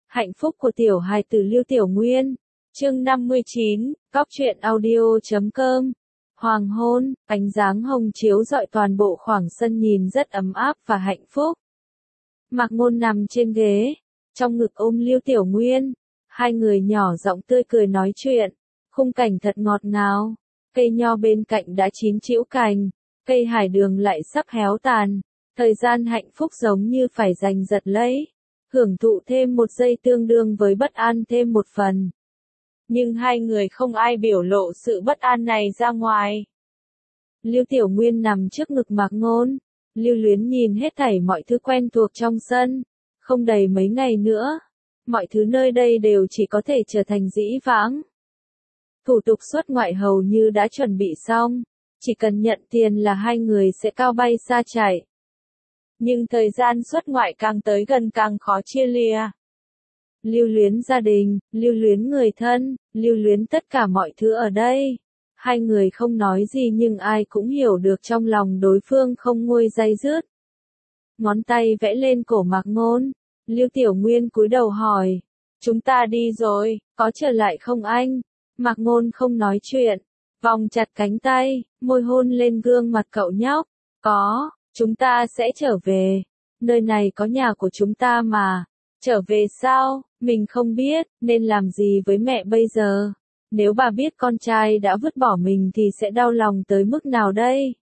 Hạnh phúc của tiểu hài tử Lưu Tiểu Nguyên. Chương 59, Cóc truyện audio.com. Hoàng hôn, ánh dáng hồng chiếu rọi toàn bộ khoảng sân nhìn rất ấm áp và hạnh phúc. Mạc Ngôn nằm trên ghế, trong ngực ôm Lưu Tiểu Nguyên, hai người nhỏ giọng tươi cười nói chuyện, khung cảnh thật ngọt ngào. Cây nho bên cạnh đã chín trĩu cành, cây hải đường lại sắp héo tàn, thời gian hạnh phúc giống như phải giành giật lấy, hưởng thụ thêm một giây tương đương với bất an thêm một phần. Nhưng hai người không ai biểu lộ sự bất an này ra ngoài. Lưu Tiểu Nguyên nằm trước ngực Mạc Ngôn, lưu luyến nhìn hết thảy mọi thứ quen thuộc trong sân. Không đầy mấy ngày nữa, mọi thứ nơi đây đều chỉ có thể trở thành dĩ vãng. Thủ tục xuất ngoại hầu như đã chuẩn bị xong, chỉ cần nhận tiền là hai người sẽ cao bay xa chạy. Nhưng thời gian xuất ngoại càng tới gần càng khó chia lìa. Lưu luyến gia đình, lưu luyến người thân, lưu luyến tất cả mọi thứ ở đây. Hai người không nói gì nhưng ai cũng hiểu được trong lòng đối phương không nguôi day dứt. Ngón tay vẽ lên cổ Mạc Ngôn, Lưu Tiểu Nguyên cúi đầu hỏi, chúng ta đi rồi, có trở lại không anh? Mạc Ngôn không nói chuyện, vòng chặt cánh tay, môi hôn lên gương mặt cậu nhóc, có, chúng ta sẽ trở về, nơi này có nhà của chúng ta mà. Trở về sao, mình không biết, nên làm gì với mẹ bây giờ? Nếu bà biết con trai đã vứt bỏ mình thì sẽ đau lòng tới mức nào đây?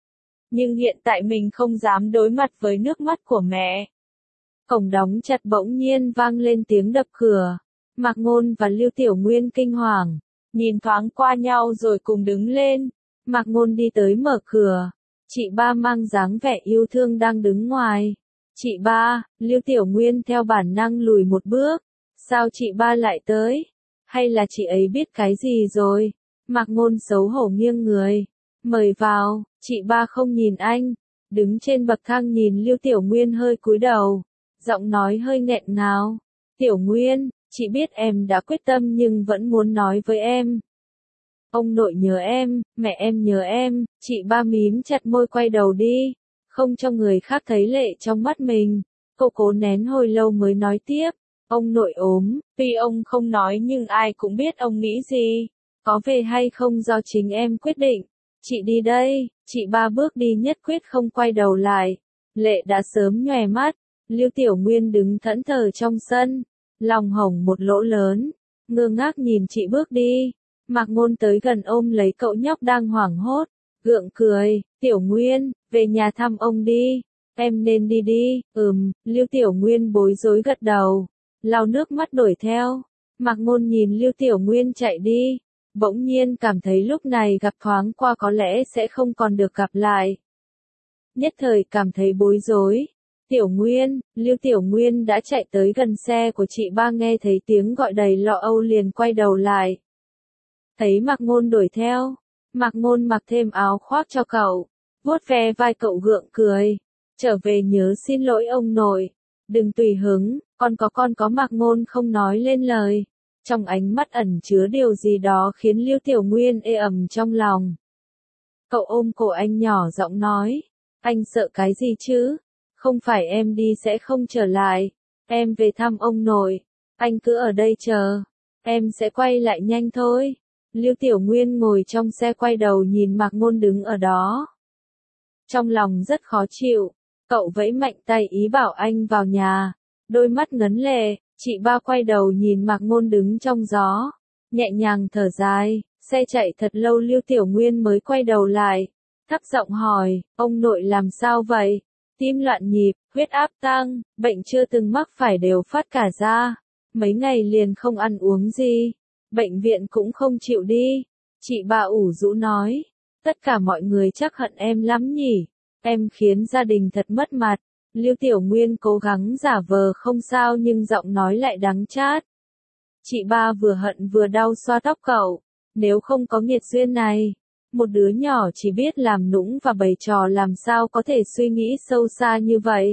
Nhưng hiện tại mình không dám đối mặt với nước mắt của mẹ. Cổng đóng chặt bỗng nhiên vang lên tiếng đập cửa. Mạc Ngôn và Lưu Tiểu Nguyên kinh hoàng, nhìn thoáng qua nhau rồi cùng đứng lên. Mạc Ngôn đi tới mở cửa. Chị ba mang dáng vẻ yêu thương đang đứng ngoài. Chị ba, Lưu Tiểu Nguyên theo bản năng lùi một bước. Sao chị ba lại tới? Hay là chị ấy biết cái gì rồi? Mạc Ngôn xấu hổ nghiêng người. Mời vào, chị ba không nhìn anh. Đứng trên bậc thang nhìn Lưu Tiểu Nguyên hơi cúi đầu. Giọng nói hơi nghẹn ngào. Tiểu Nguyên, chị biết em đã quyết tâm nhưng vẫn muốn nói với em. Ông nội nhớ em, mẹ em nhớ em. Chị ba mím chặt môi quay đầu đi. Không cho người khác thấy lệ trong mắt mình. Cô cố nén hồi lâu mới nói tiếp. Ông nội ốm, tuy ông không nói nhưng ai cũng biết ông nghĩ gì. Có về hay không do chính em quyết định. Chị đi đây, chị ba bước đi nhất quyết không quay đầu lại. Lệ đã sớm nhòe mắt. Lưu Tiểu Nguyên đứng thẫn thờ trong sân, lòng hổng một lỗ lớn, ngơ ngác nhìn chị bước đi. Mạc Ngôn tới gần ôm lấy cậu nhóc đang hoảng hốt, gượng cười, Tiểu Nguyên, về nhà thăm ông đi, em nên đi đi. Lưu Tiểu Nguyên bối rối gật đầu, lau nước mắt đuổi theo. Mạc Ngôn nhìn Lưu Tiểu Nguyên chạy đi, bỗng nhiên cảm thấy lúc này gặp thoáng qua có lẽ sẽ không còn được gặp lại. Nhất thời cảm thấy bối rối. Tiểu Nguyên, Lưu Tiểu Nguyên đã chạy tới gần xe của chị ba nghe thấy tiếng gọi đầy lo âu liền quay đầu lại. Thấy Mạc Ngôn đuổi theo, Mạc Ngôn mặc thêm áo khoác cho cậu, vuốt ve vai cậu gượng cười. Trở về nhớ xin lỗi ông nội, đừng tùy hứng, con có Mạc Ngôn không nói lên lời. Trong ánh mắt ẩn chứa điều gì đó khiến Lưu Tiểu Nguyên ê ẩm trong lòng. Cậu ôm cổ anh nhỏ giọng nói, anh sợ cái gì chứ? Không phải em đi sẽ không trở lại, em về thăm ông nội, anh cứ ở đây chờ, em sẽ quay lại nhanh thôi. Lưu Tiểu Nguyên ngồi trong xe quay đầu nhìn Mạc Ngôn đứng ở đó. Trong lòng rất khó chịu, cậu vẫy mạnh tay ý bảo anh vào nhà, đôi mắt ngấn lệ, chị ba quay đầu nhìn Mạc Ngôn đứng trong gió, nhẹ nhàng thở dài, xe chạy thật lâu Lưu Tiểu Nguyên mới quay đầu lại, thấp giọng hỏi, ông nội làm sao vậy? Tim loạn nhịp, huyết áp tăng, bệnh chưa từng mắc phải đều phát cả ra. Mấy ngày liền không ăn uống gì. Bệnh viện cũng không chịu đi. Chị ba ủ rũ nói. Tất cả mọi người chắc hận em lắm nhỉ. Em khiến gia đình thật mất mặt. Lưu Tiểu Nguyên cố gắng giả vờ không sao nhưng giọng nói lại đắng chát. Chị ba vừa hận vừa đau xoa tóc cậu. Nếu không có nghiệt duyên này. Một đứa nhỏ chỉ biết làm nũng và bày trò làm sao có thể suy nghĩ sâu xa như vậy.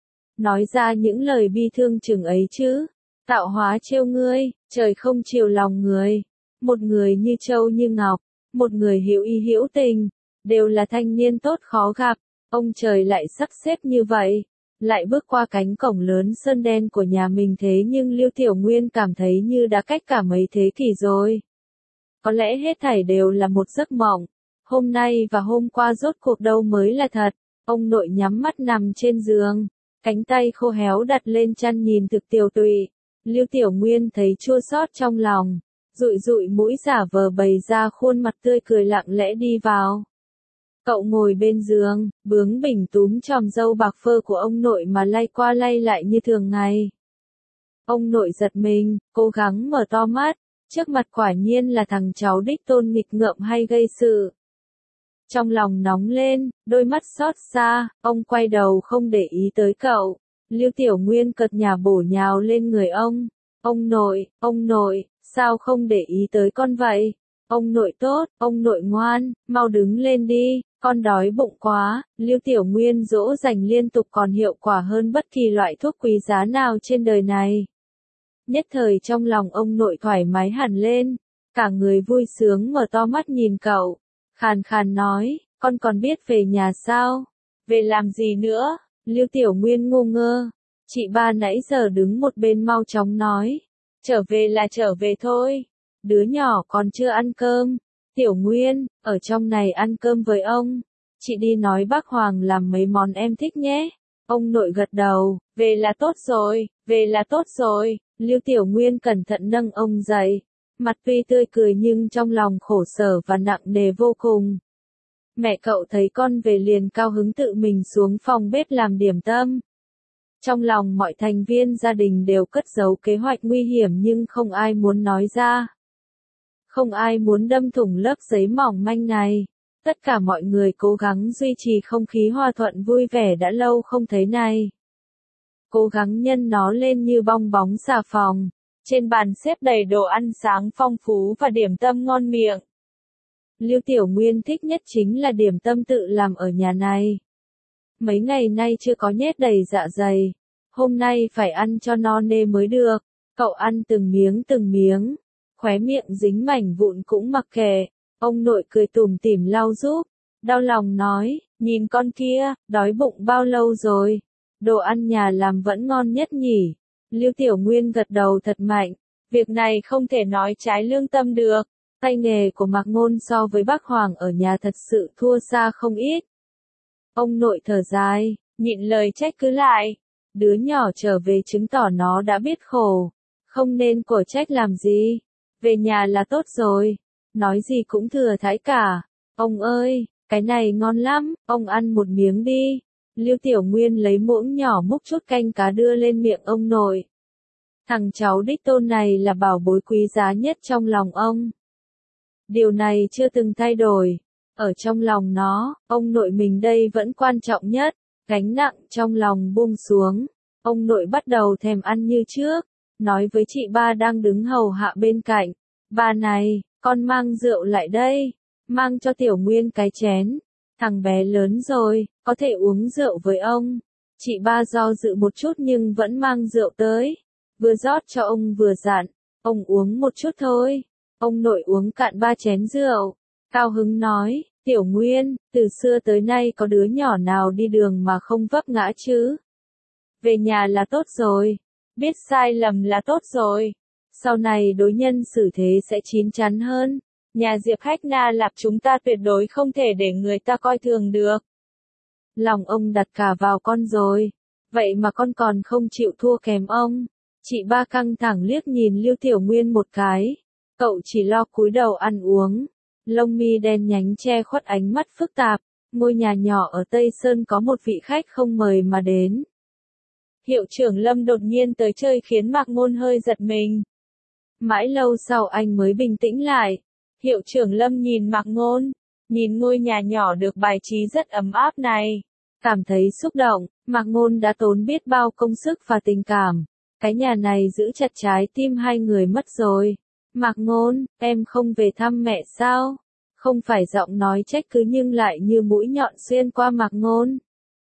Nói ra những lời bi thương chừng ấy chứ. Tạo hóa trêu ngươi, trời không chiều lòng người. Một người như châu như ngọc, một người hữu ý hữu tình, đều là thanh niên tốt khó gặp. Ông trời lại sắp xếp như vậy. lại bước qua cánh cổng lớn sơn đen của nhà mình, thế nhưng Lưu Tiểu Nguyên cảm thấy như đã cách cả mấy thế kỷ rồi. Có lẽ hết thảy đều là một giấc mộng. Hôm nay và hôm qua rốt cuộc đâu mới là thật. Ông nội nhắm mắt nằm trên giường, cánh tay khô héo đặt lên chăn nhìn thực tiều tụy. Lưu Tiểu Nguyên thấy chua xót trong lòng, dụi dụi mũi giả vờ bày ra khuôn mặt tươi cười lặng lẽ đi vào. Cậu ngồi bên giường, bướng bỉnh túm chòm râu bạc phơ của ông nội mà lay qua lay lại như thường ngày. Ông nội giật mình, cố gắng mở to mắt, trước mặt quả nhiên là thằng cháu đích tôn nghịch ngợm hay gây sự. Trong lòng nóng lên, đôi mắt xót xa, ông quay đầu không để ý tới cậu. Lưu Tiểu Nguyên cật nhà bổ nhào lên người ông. Ông nội, sao không để ý tới con vậy? Ông nội tốt, ông nội ngoan, mau đứng lên đi, con đói bụng quá. Lưu Tiểu Nguyên dỗ dành liên tục còn hiệu quả hơn bất kỳ loại thuốc quý giá nào trên đời này. Nhất thời trong lòng ông nội thoải mái hẳn lên, cả người vui sướng mở to mắt nhìn cậu, khàn khàn nói, con còn biết về nhà sao? Về làm gì nữa? Lưu Tiểu Nguyên ngu ngơ. Chị ba nãy giờ đứng một bên mau chóng nói, trở về là trở về thôi, đứa nhỏ còn chưa ăn cơm. Tiểu Nguyên, ở trong này ăn cơm với ông. Chị đi nói bác Hoàng làm mấy món em thích nhé. Ông nội gật đầu, về là tốt rồi, về là tốt rồi. Lưu Tiểu Nguyên cẩn thận nâng ông dậy. Mặt tuy tươi cười nhưng trong lòng khổ sở và nặng nề vô cùng. Mẹ cậu thấy con về liền cao hứng tự mình xuống phòng bếp làm điểm tâm. Trong lòng mọi thành viên gia đình đều cất giấu kế hoạch nguy hiểm nhưng không ai muốn nói ra. Không ai muốn đâm thủng lớp giấy mỏng manh này. Tất cả mọi người cố gắng duy trì không khí hòa thuận vui vẻ đã lâu không thấy này. Cố gắng nhân nó lên như bong bóng xà phòng. Trên bàn xếp đầy đồ ăn sáng phong phú và điểm tâm ngon miệng. Lưu Tiểu Nguyên thích nhất chính là điểm tâm tự làm ở nhà này. Mấy ngày nay chưa có nhét đầy dạ dày. Hôm nay phải ăn cho no nê mới được. Cậu ăn từng miếng, khóe miệng dính mảnh vụn cũng mặc kệ. Ông nội cười tủm tỉm lau giúp. Đau lòng nói, nhìn con kia, đói bụng bao lâu rồi? Đồ ăn nhà làm vẫn ngon nhất nhỉ? Lưu Tiểu Nguyên gật đầu thật mạnh. Việc này không thể nói trái lương tâm được. Tay nghề của Mạc Ngôn so với bác Hoàng ở nhà thật sự thua xa không ít. Ông nội thở dài, nhịn lời trách cứ lại. Đứa nhỏ trở về chứng tỏ nó đã biết khổ. Không nên cổ trách làm gì. Về nhà là tốt rồi. Nói gì cũng thừa thãi cả. Ông ơi, cái này ngon lắm, ông ăn một miếng đi. Lưu Tiểu Nguyên lấy muỗng nhỏ múc chút canh cá đưa lên miệng ông nội. Thằng cháu đích tôn này là bảo bối quý giá nhất trong lòng ông. Điều này chưa từng thay đổi. Ở trong lòng nó, ông nội mình đây vẫn quan trọng nhất. Gánh nặng trong lòng buông xuống. Ông nội bắt đầu thèm ăn như trước. Nói với chị ba đang đứng hầu hạ bên cạnh. Ba này, con mang rượu lại đây. Mang cho Tiểu Nguyên cái chén. Thằng bé lớn rồi, có thể uống rượu với ông. Chị ba do dự một chút nhưng vẫn mang rượu tới. Vừa rót cho ông vừa dặn. Ông uống một chút thôi. Ông nội uống cạn 3 chén rượu. Cao hứng nói, Tiểu Nguyên, từ xưa tới nay có đứa nhỏ nào đi đường mà không vấp ngã chứ? Về nhà là tốt rồi. Biết sai lầm là tốt rồi. Sau này đối nhân xử thế sẽ chín chắn hơn. Nhà Diệp Hách Na Lạp chúng ta tuyệt đối không thể để người ta coi thường được. Lòng ông đặt cả vào con rồi. Vậy mà con còn không chịu thua kém ông. Chị ba căng thẳng liếc nhìn Lưu Tiểu Nguyên một cái. Cậu chỉ lo cúi đầu ăn uống. Lông mi đen nhánh che khuất ánh mắt phức tạp. Ngôi nhà nhỏ ở Tây Sơn có một vị khách không mời mà đến. Hiệu trưởng Lâm đột nhiên tới chơi khiến Mạc Ngôn hơi giật mình. Mãi lâu sau anh mới bình tĩnh lại. Hiệu trưởng Lâm nhìn Mạc Ngôn, nhìn ngôi nhà nhỏ được bài trí rất ấm áp này. Cảm thấy xúc động, Mạc Ngôn đã tốn biết bao công sức và tình cảm. Cái nhà này giữ chặt trái tim hai người mất rồi. Mạc Ngôn, em không về thăm mẹ sao? Không phải giọng nói trách cứ nhưng lại như mũi nhọn xuyên qua Mạc Ngôn.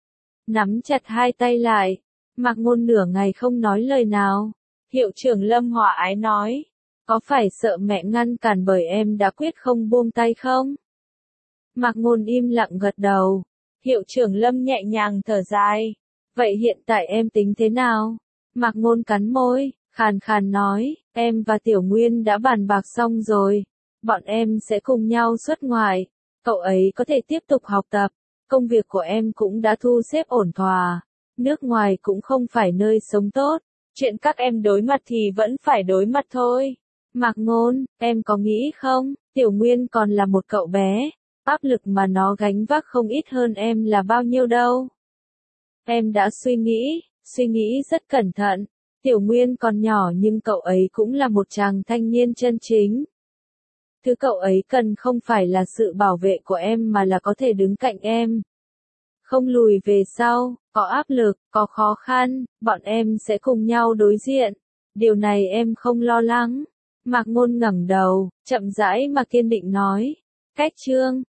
Nắm chặt hai tay lại, Mạc Ngôn nửa ngày không nói lời nào. Hiệu trưởng Lâm hòa ái nói, có phải sợ mẹ ngăn cản bởi em đã quyết không buông tay không? Mạc Ngôn im lặng gật đầu. Hiệu trưởng Lâm nhẹ nhàng thở dài. Vậy hiện tại em tính thế nào? Mạc Ngôn cắn môi, khàn khàn nói, em và Tiểu Nguyên đã bàn bạc xong rồi. Bọn em sẽ cùng nhau xuất ngoại. Cậu ấy có thể tiếp tục học tập. Công việc của em cũng đã thu xếp ổn thỏa. Nước ngoài cũng không phải nơi sống tốt. Chuyện các em đối mặt thì vẫn phải đối mặt thôi. Mạc Ngôn, em có nghĩ không, Tiểu Nguyên còn là một cậu bé. Áp lực mà nó gánh vác không ít hơn em là bao nhiêu đâu. Em đã suy nghĩ rất cẩn thận. Tiểu Nguyên còn nhỏ nhưng cậu ấy cũng là một chàng thanh niên chân chính. Thứ cậu ấy cần không phải là sự bảo vệ của em mà là có thể đứng cạnh em. Không lùi về sau, có áp lực, có khó khăn, bọn em sẽ cùng nhau đối diện. Điều này em không lo lắng. Mạc Ngôn ngẩng đầu, chậm rãi mà kiên định nói. Cách chương